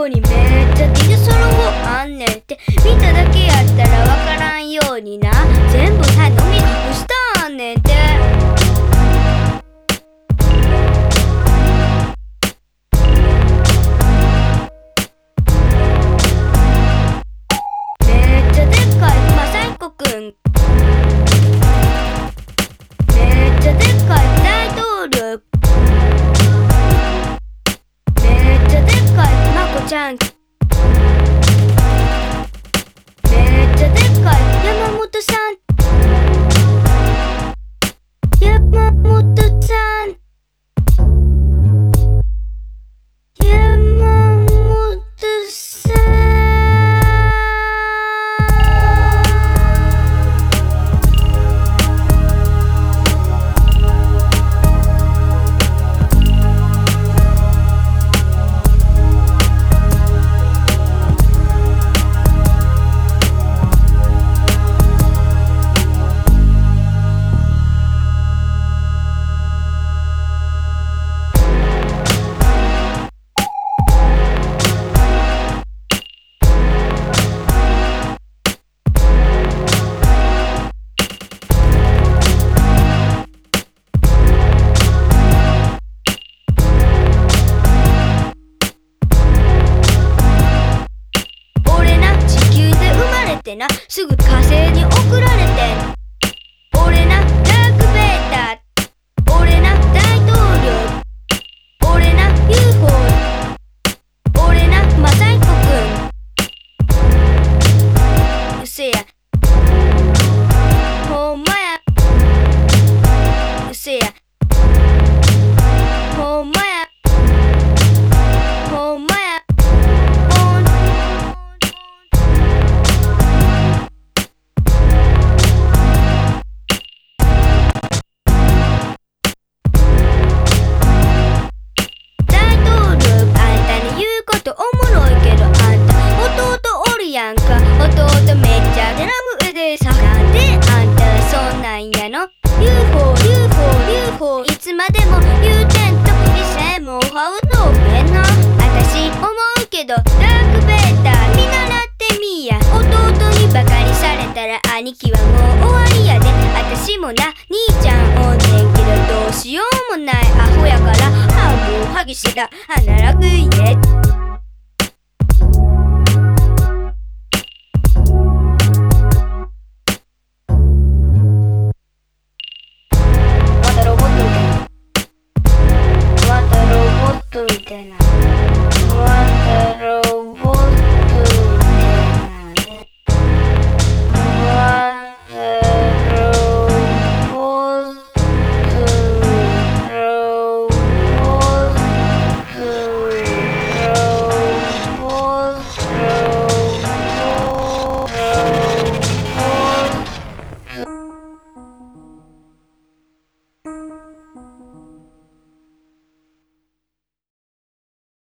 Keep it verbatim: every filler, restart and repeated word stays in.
こにめっちゃディルソロをあんねんって見ただけやったらわからんようにな全部さ飲み隠したあんねんってめっちゃでっかいマサイコくんめっちゃでっかい大統領めっちゃでっかいまこちゃんめっちゃでっかい山本さん山本さん山本さんなすぐ火星に送られて俺なダークベーター俺な大統領俺な ユーフォー 俺なマサイコくんうせやほんまやうせやほんまやほんまややんか弟めっちゃドラムでさなんであんたそんなんやの ユーフォー ユーフォー ユーフォー いつまでも言うてんと一斉もハウの上のあたし思うけどダークベーター見習ってみや弟にバカにされたら兄貴はもう終わりやであたしもな兄ちゃんおんねんけどどうしようもないアホやからあもうハギしだ鼻楽いえみたいな